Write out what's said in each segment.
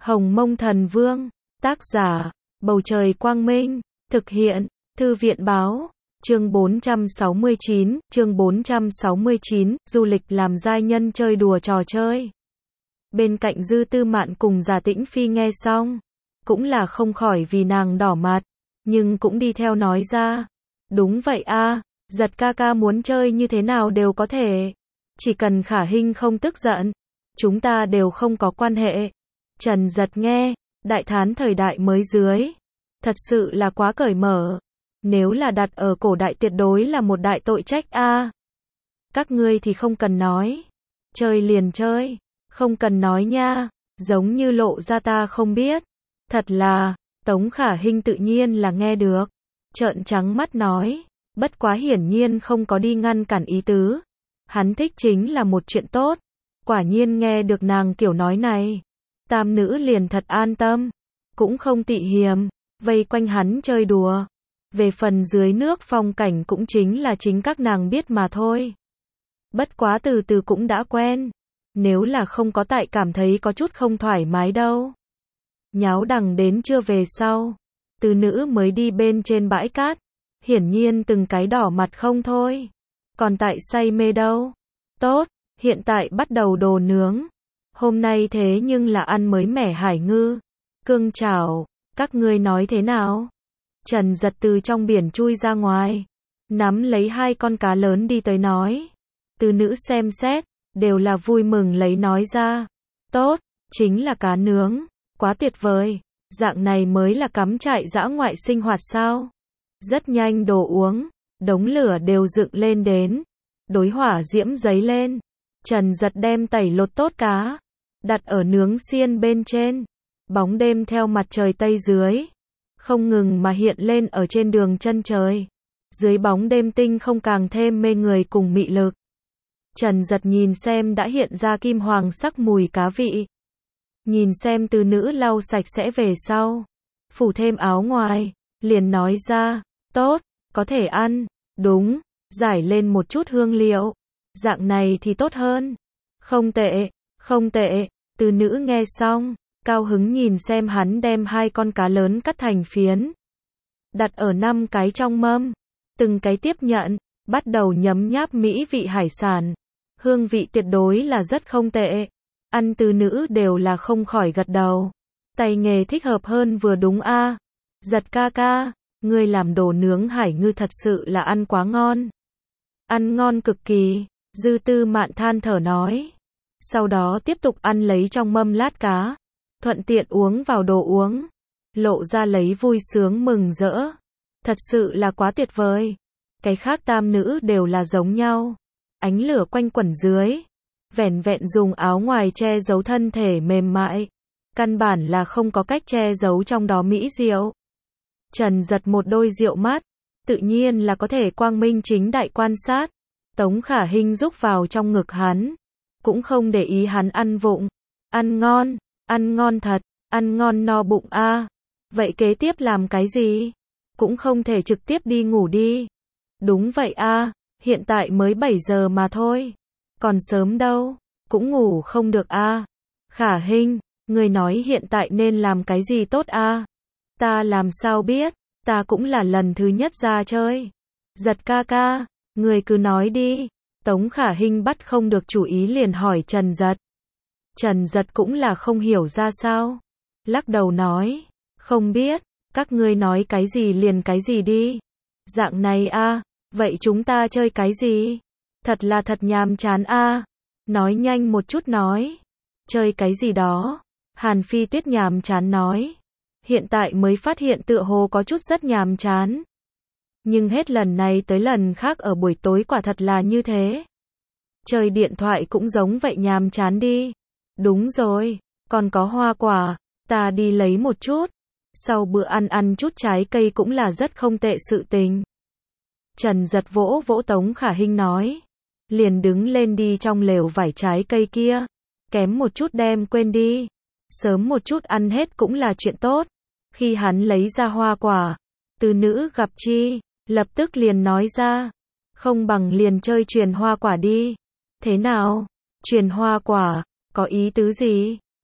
Hồng Mông Thần Vương, tác giả, Bầu Trời Quang Minh, thực hiện, Thư viện Báo, chương 469, du lịch làm giai nhân chơi đùa trò chơi. Bên cạnh Dư Tư Mạn cùng Giả Tĩnh Phi nghe xong, cũng là không khỏi vì nàng đỏ mặt, nhưng cũng đi theo nói ra, đúng vậy a, Giật ca ca muốn chơi như thế nào đều có thể, chỉ cần Khả Hinh không tức giận, chúng ta đều không có quan hệ. Trần Giật nghe, đại thán thời đại mới dưới, thật sự là quá cởi mở, nếu là đặt ở cổ đại tuyệt đối là một đại tội trách a. Các ngươi thì không cần nói, chơi liền chơi, không cần nói nha, giống như lộ ra ta không biết. Thật là, Tống Khả Hinh tự nhiên là nghe được, trợn trắng mắt nói, bất quá hiển nhiên không có đi ngăn cản ý tứ. Hắn thích chính là một chuyện tốt, quả nhiên nghe được nàng kiểu nói này, tam nữ liền thật an tâm, cũng không tị hiềm, vây quanh hắn chơi đùa. Về phần dưới nước phong cảnh cũng chính là chính các nàng biết mà thôi. Bất quá từ từ cũng đã quen, nếu là không có tại cảm thấy có chút không thoải mái đâu. Nháo đằng đến trưa về sau, từ nữ mới đi bên trên bãi cát, hiển nhiên từng cái đỏ mặt không thôi. Còn tại say mê đâu. Tốt, hiện tại bắt đầu đồ nướng. Hôm nay thế nhưng là ăn mới mẻ hải ngư, cương chảo, các ngươi nói thế nào? Trần Giật từ trong biển chui ra ngoài, nắm lấy hai con cá lớn đi tới nói. Từ nữ xem xét, đều là vui mừng lấy nói ra. Tốt, chính là cá nướng, quá tuyệt vời, dạng này mới là cắm trại dã ngoại sinh hoạt sao? Rất nhanh đồ uống, đống lửa đều dựng lên đến, đối hỏa diễm giấy lên. Trần Giật đem tẩy lột tốt cá, đặt ở nướng xiên bên trên. Bóng đêm theo mặt trời tây dưới, không ngừng mà hiện lên ở trên đường chân trời. Dưới bóng đêm tinh không càng thêm mê người cùng mị lực. Trần Giật nhìn xem đã hiện ra kim hoàng sắc mùi cá vị. Nhìn xem từ nữ lau sạch sẽ về sau, phủ thêm áo ngoài, liền nói ra, tốt, có thể ăn, đúng, giải lên một chút hương liệu, dạng này thì tốt hơn. Không tệ, không tệ, từ nữ nghe xong, cao hứng nhìn xem hắn đem hai con cá lớn cắt thành phiến, đặt ở 5 cái trong mâm, từng cái tiếp nhận, bắt đầu nhấm nháp mỹ vị hải sản. Hương vị tuyệt đối là rất không tệ. Ăn từ nữ đều là không khỏi gật đầu. Tay nghề thích hợp hơn vừa đúng a. Giật ca ca, ngươi làm đồ nướng hải ngư thật sự là ăn quá ngon. Ăn ngon cực kỳ, Dư Tư Mạn than thở nói. Sau đó tiếp tục ăn lấy trong mâm lát cá, thuận tiện uống vào đồ uống, lộ ra lấy vui sướng mừng rỡ. Thật sự là quá tuyệt vời. Cái khác tam nữ đều là giống nhau. Ánh lửa quanh quẩn dưới, vẻn vẹn dùng áo ngoài che giấu thân thể mềm mại, căn bản là không có cách che giấu trong đó mỹ diệu. Trần Giật một đôi diệu mắt, tự nhiên là có thể quang minh chính đại quan sát. Tống Khả Hinh rúc vào trong ngực hắn, cũng không để ý hắn ăn vụng. Ăn ngon thật, ăn ngon no bụng a. Vậy kế tiếp làm cái gì? Cũng không thể trực tiếp đi ngủ đi. Đúng vậy a, hiện tại mới 7 giờ mà thôi. Còn sớm đâu, cũng ngủ không được a. Khả Hinh, người nói hiện tại nên làm cái gì tốt a? Ta làm sao biết, ta cũng là lần thứ nhất ra chơi. Giật ca ca, người cứ nói đi. Tống Khả Hinh bắt không được chủ ý liền hỏi Trần Giật. Trần Giật cũng là không hiểu ra sao, lắc đầu nói, không biết, các ngươi nói cái gì liền cái gì đi. Dạng này a, vậy chúng ta chơi cái gì? Thật là thật nhàm chán a. Nói nhanh một chút nói. Chơi cái gì đó? Hàn Phi Tuyết nhàm chán nói. Hiện tại mới phát hiện tựa hồ có chút rất nhàm chán. Nhưng hết lần này tới lần khác ở buổi tối quả thật là như thế. Chơi điện thoại cũng giống vậy nhàm chán đi. Đúng rồi, còn có hoa quả, ta đi lấy một chút. Sau bữa ăn chút trái cây cũng là rất không tệ sự tình. Trần Giật vỗ vỗ Tống Khả Hinh nói. Liền đứng lên đi trong lều vải trái cây kia. Kém một chút đem quên đi. Sớm một chút ăn hết cũng là chuyện tốt. Khi hắn lấy ra hoa quả, từ nữ gặp chi, lập tức liền nói ra. Không bằng liền chơi chuyền hoa quả đi. Thế nào? Chuyền hoa quả, có ý tứ gì?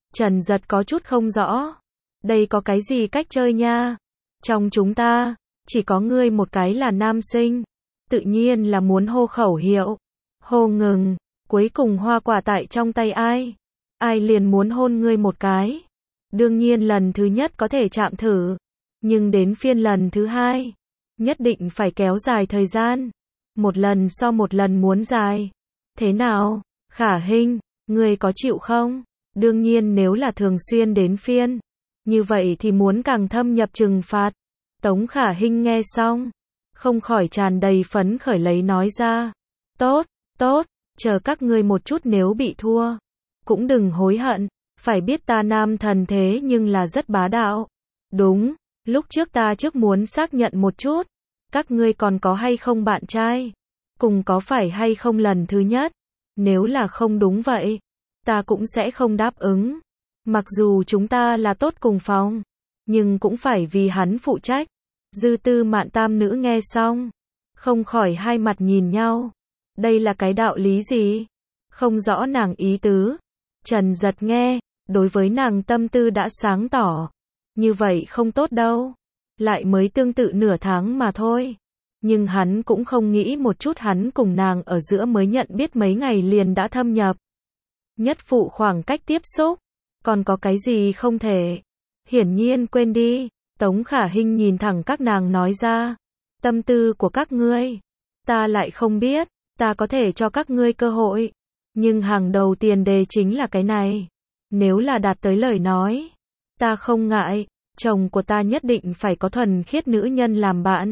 Trần Giật có chút không rõ. Đây có cái gì cách chơi nha? Trong chúng ta, chỉ có ngươi một cái là nam sinh. Tự nhiên là muốn hô khẩu hiệu. Hô ngừng, cuối cùng hoa quả tại trong tay ai? Ai liền muốn hôn ngươi một cái. Đương nhiên lần thứ nhất có thể chạm thử. Nhưng đến phiên lần thứ hai, nhất định phải kéo dài thời gian. Một lần so một lần muốn dài. Thế nào, Khả Hinh, ngươi có chịu không? Đương nhiên nếu là thường xuyên đến phiên. Như vậy thì muốn càng thâm nhập trừng phạt. Tống Khả Hinh nghe xong, không khỏi tràn đầy phấn khởi lấy nói ra. Tốt, tốt, chờ các ngươi một chút nếu bị thua. Cũng đừng hối hận, phải biết ta nam thần thế nhưng là rất bá đạo. Đúng, lúc trước ta muốn xác nhận một chút. Các ngươi còn có hay không bạn trai? Cùng có phải hay không lần thứ nhất? Nếu là không đúng vậy, ta cũng sẽ không đáp ứng. Mặc dù chúng ta là tốt cùng phòng, nhưng cũng phải vì hắn phụ trách. Dư Tư Mạn tam nữ nghe xong, không khỏi hai mặt nhìn nhau. Đây là cái đạo lý gì? Không rõ nàng ý tứ. Trần Giật nghe, đối với nàng tâm tư đã sáng tỏ. Như vậy không tốt đâu. Lại mới tương tự nửa tháng mà thôi. Nhưng hắn cũng không nghĩ một chút hắn cùng nàng ở giữa mới nhận biết mấy ngày liền đã thâm nhập. Nhất phụ khoảng cách tiếp xúc. Còn có cái gì không thể? Hiển nhiên quên đi. Tống Khả Hinh nhìn thẳng các nàng nói ra. Tâm tư của các ngươi, ta lại không biết. Ta có thể cho các ngươi cơ hội. Nhưng hàng đầu tiền đề chính là cái này. Nếu là đạt tới lời nói, ta không ngại. Chồng của ta nhất định phải có thuần khiết nữ nhân làm bạn.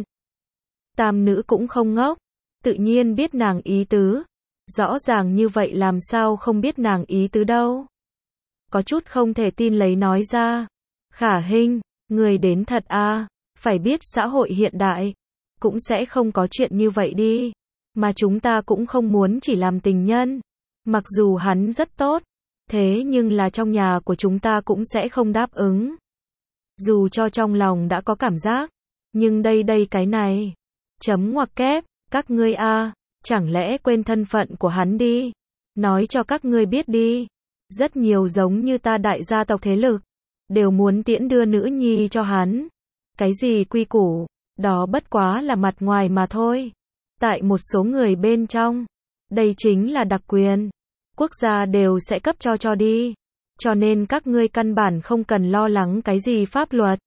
Tam nữ cũng không ngốc. Tự nhiên biết nàng ý tứ. Rõ ràng như vậy làm sao không biết nàng ý tứ đâu. Có chút không thể tin lấy nói ra. Khả Hinh, người đến thật à, phải biết xã hội hiện đại, cũng sẽ không có chuyện như vậy đi. Mà chúng ta cũng không muốn chỉ làm tình nhân. Mặc dù hắn rất tốt, thế nhưng là trong nhà của chúng ta cũng sẽ không đáp ứng. Dù cho trong lòng đã có cảm giác, nhưng đây cái này. Chấm ngoặc kép, các ngươi a, chẳng lẽ quên thân phận của hắn đi. Nói cho các ngươi biết đi. Rất nhiều giống như ta đại gia tộc thế lực, đều muốn tiễn đưa nữ nhi cho hắn. Cái gì quy củ, đó bất quá là mặt ngoài mà thôi. Tại một số người bên trong, đây chính là đặc quyền. Quốc gia đều sẽ cấp cho đi. Cho nên các ngươi căn bản không cần lo lắng cái gì pháp luật.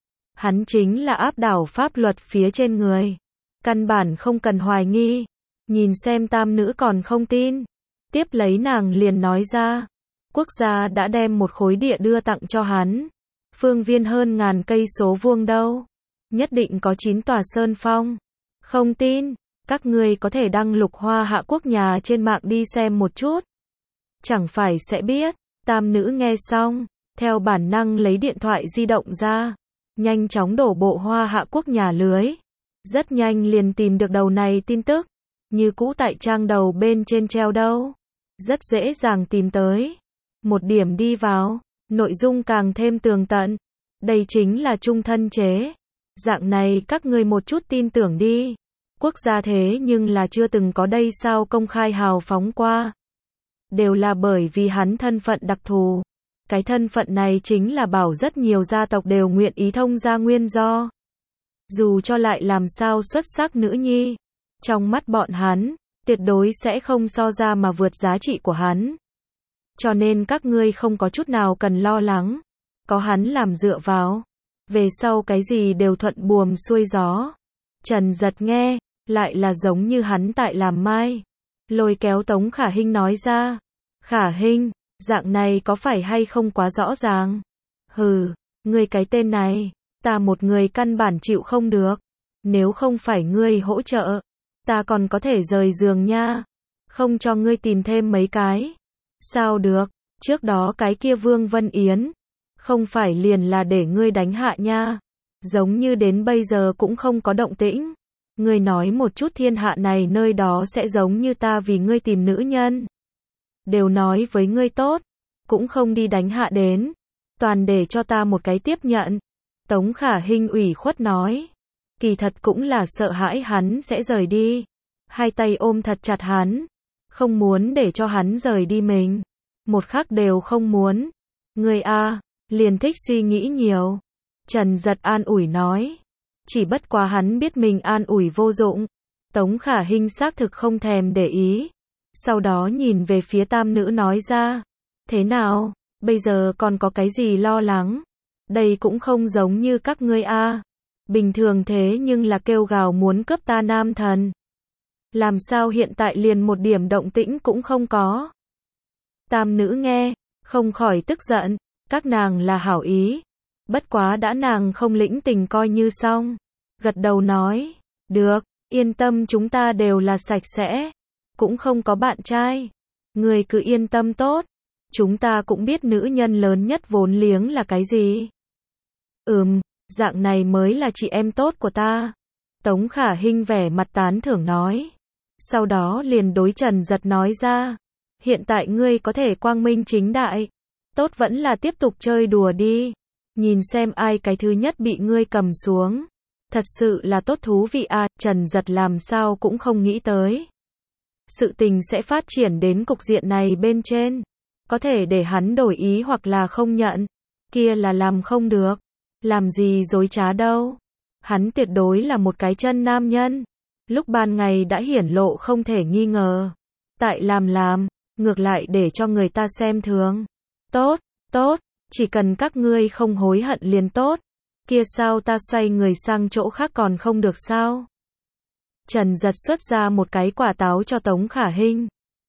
Hắn chính là áp đảo pháp luật phía trên người. Căn bản không cần hoài nghi. Nhìn xem tam nữ còn không tin. Tiếp lấy nàng liền nói ra. Quốc gia đã đem một khối địa đưa tặng cho hắn. Phương viên hơn 1000 cây số vuông đâu. Nhất định có 9 tòa sơn phong. Không tin, các ngươi có thể đăng lục Hoa Hạ Quốc nhà trên mạng đi xem một chút. Chẳng phải sẽ biết. Tam nữ nghe xong, theo bản năng lấy điện thoại di động ra. Nhanh chóng đổ bộ Hoa Hạ Quốc nhà lưới. Rất nhanh liền tìm được đầu này tin tức. Như cũ tại trang đầu bên trên treo đâu. Rất dễ dàng tìm tới. Một điểm đi vào, nội dung càng thêm tường tận. Đây chính là chung thân chế. Dạng này các ngươi một chút tin tưởng đi. Quốc gia thế nhưng là chưa từng có đây sao công khai hào phóng qua. Đều là bởi vì hắn thân phận đặc thù. Cái thân phận này chính là bảo rất nhiều gia tộc đều nguyện ý thông ra nguyên do. Dù cho lại làm sao xuất sắc nữ nhi, trong mắt bọn hắn, tuyệt đối sẽ không so ra mà vượt giá trị của hắn. Cho nên các ngươi không có chút nào cần lo lắng. Có hắn làm dựa vào. Về sau cái gì đều thuận buồm xuôi gió. Trần Giật nghe, lại là giống như hắn tại làm mai. Lôi kéo Tống Khả Hinh nói ra. Khả Hinh, dạng này có phải hay không quá rõ ràng? Hừ, ngươi cái tên này, ta một người căn bản chịu không được. Nếu không phải ngươi hỗ trợ, ta còn có thể rời giường nha. Không cho ngươi tìm thêm mấy cái. Sao được, trước đó cái kia Vương Vân Yến, không phải liền là để ngươi đánh hạ nha. Giống như đến bây giờ cũng không có động tĩnh. Ngươi nói một chút thiên hạ này nơi đó sẽ giống như ta vì ngươi tìm nữ nhân. Đều nói với ngươi tốt, cũng không đi đánh hạ đến. Toàn để cho ta một cái tiếp nhận. Tống Khả Hinh ủy khuất nói. Kỳ thật cũng là sợ hãi hắn sẽ rời đi. Hai tay ôm thật chặt hắn. Không muốn để cho hắn rời đi mình. Một khắc đều không muốn. Ngươi a, liền thích suy nghĩ nhiều. Trần Giật an ủi nói. Chỉ bất quá hắn biết mình an ủi vô dụng. Tống Khả Hinh xác thực không thèm để ý. Sau đó nhìn về phía tam nữ nói ra. Thế nào, bây giờ còn có cái gì lo lắng? Đây cũng không giống như các ngươi a. Bình thường thế nhưng là kêu gào muốn cướp ta nam thần. Làm sao hiện tại liền một điểm động tĩnh cũng không có? Tam nữ nghe, không khỏi tức giận. Các nàng là hảo ý. Bất quá đã nàng không lĩnh tình coi như xong. Gật đầu nói. Được, yên tâm, chúng ta đều là sạch sẽ. Cũng không có bạn trai. Người cứ yên tâm tốt. Chúng ta cũng biết nữ nhân lớn nhất vốn liếng là cái gì. Dạng này mới là chị em tốt của ta. Tống Khả Hinh vẻ mặt tán thưởng nói. Sau đó liền đối Trần Giật nói ra. Hiện tại ngươi có thể quang minh chính đại. Tốt vẫn là tiếp tục chơi đùa đi. Nhìn xem ai cái thứ nhất bị ngươi cầm xuống. Thật sự là tốt thú vị à. Trần Giật làm sao cũng không nghĩ tới. Sự tình sẽ phát triển đến cục diện này bên trên. Có thể để hắn đổi ý hoặc là không nhận. Kia là làm không được. Làm gì dối trá đâu. Hắn tuyệt đối là một cái chân nam nhân. Lúc ban ngày đã hiển lộ không thể nghi ngờ. Tại làm, ngược lại để cho người ta xem thường. Tốt, chỉ cần các ngươi không hối hận liền tốt. Kia sao ta xoay người sang chỗ khác còn không được sao? Trần Giật xuất ra một cái quả táo cho Tống Khả Hinh.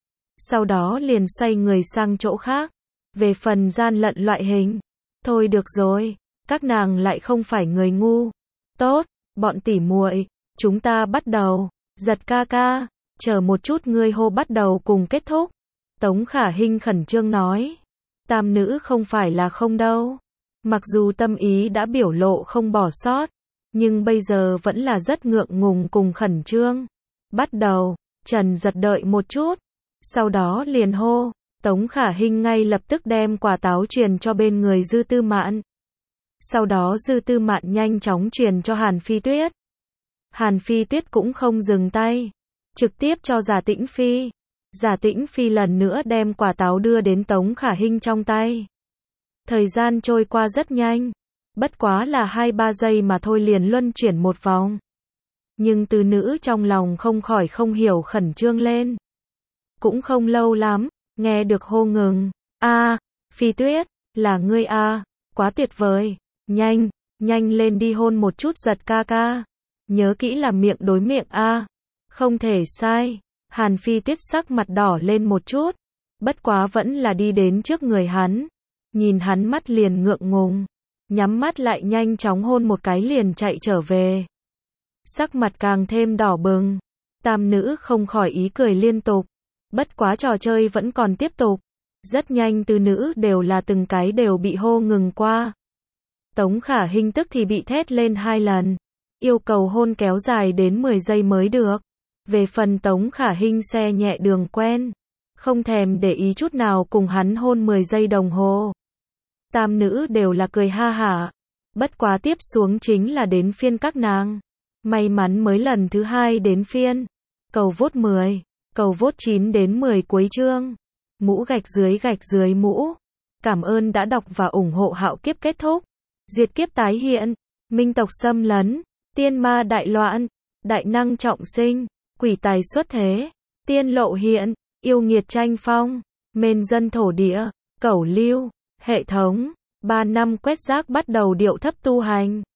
Sau đó liền xoay người sang chỗ khác. Về phần gian lận loại hình. Thôi được rồi, các nàng lại không phải người ngu. Tốt, bọn tỉ muội, chúng ta bắt đầu. Giật ca ca, chờ một chút, ngươi hô bắt đầu cùng kết thúc. Tống Khả Hinh khẩn trương nói. Tam nữ không phải là không đâu. Mặc dù tâm ý đã biểu lộ không bỏ sót, nhưng bây giờ vẫn là rất ngượng ngùng cùng khẩn trương. Bắt đầu, Trần Giật đợi một chút. Sau đó liền hô. Tống Khả Hinh ngay lập tức đem quả táo truyền cho bên người Dư Tư Mạn. Sau đó Dư Tư Mạn nhanh chóng truyền cho Hàn Phi Tuyết. Hàn Phi Tuyết cũng không dừng tay. Trực tiếp cho Giả Tĩnh Phi. Giả Tĩnh Phi lần nữa đem quả táo đưa đến Tống Khả Hinh trong tay. Thời gian trôi qua rất nhanh. Bất quá là 2-3 giây mà thôi liền luân chuyển một vòng. Nhưng từ nữ trong lòng không khỏi không hiểu khẩn trương lên. Cũng không lâu lắm, nghe được hô ngừng. Phi Tuyết, là ngươi quá tuyệt vời. Nhanh lên đi hôn một chút Giật ca ca. Nhớ kỹ là miệng đối miệng không thể sai. Hàn Phi Tuyết sắc mặt đỏ lên một chút. Bất quá vẫn là đi đến trước người hắn. Nhìn hắn mắt liền ngượng ngùng. Nhắm mắt lại nhanh chóng hôn một cái liền chạy trở về. Sắc mặt càng thêm đỏ bừng. Tam nữ không khỏi ý cười liên tục. Bất quá trò chơi vẫn còn tiếp tục. Rất nhanh từ nữ đều là từng cái đều bị hô ngừng qua. Tống Khả Hinh tức thì bị thét lên 2 lần. Yêu cầu hôn kéo dài đến 10 giây mới được. Về phần Tống Khả Hinh xe nhẹ đường quen. Không thèm để ý chút nào cùng hắn hôn 10 giây đồng hồ. Tam nữ đều là cười ha hả. Bất quá tiếp xuống chính là đến phiên các nàng. May mắn mới lần thứ 2 đến phiên. Cầu vote 10. Cầu vote 9 đến 10 cuối chương. Mũ gạch dưới mũ. Cảm ơn đã đọc và ủng hộ Hạo Kiếp kết thúc. Diệt kiếp tái hiện. Minh tộc xâm lấn. Tiên ma đại loạn. Đại năng trọng sinh. Quỷ tài xuất thế. Tiên lộ hiện. Yêu nghiệt tranh phong. Mên dân thổ địa. Cẩu lưu. Hệ thống. 3 năm quét rác bắt đầu điệu thấp tu hành.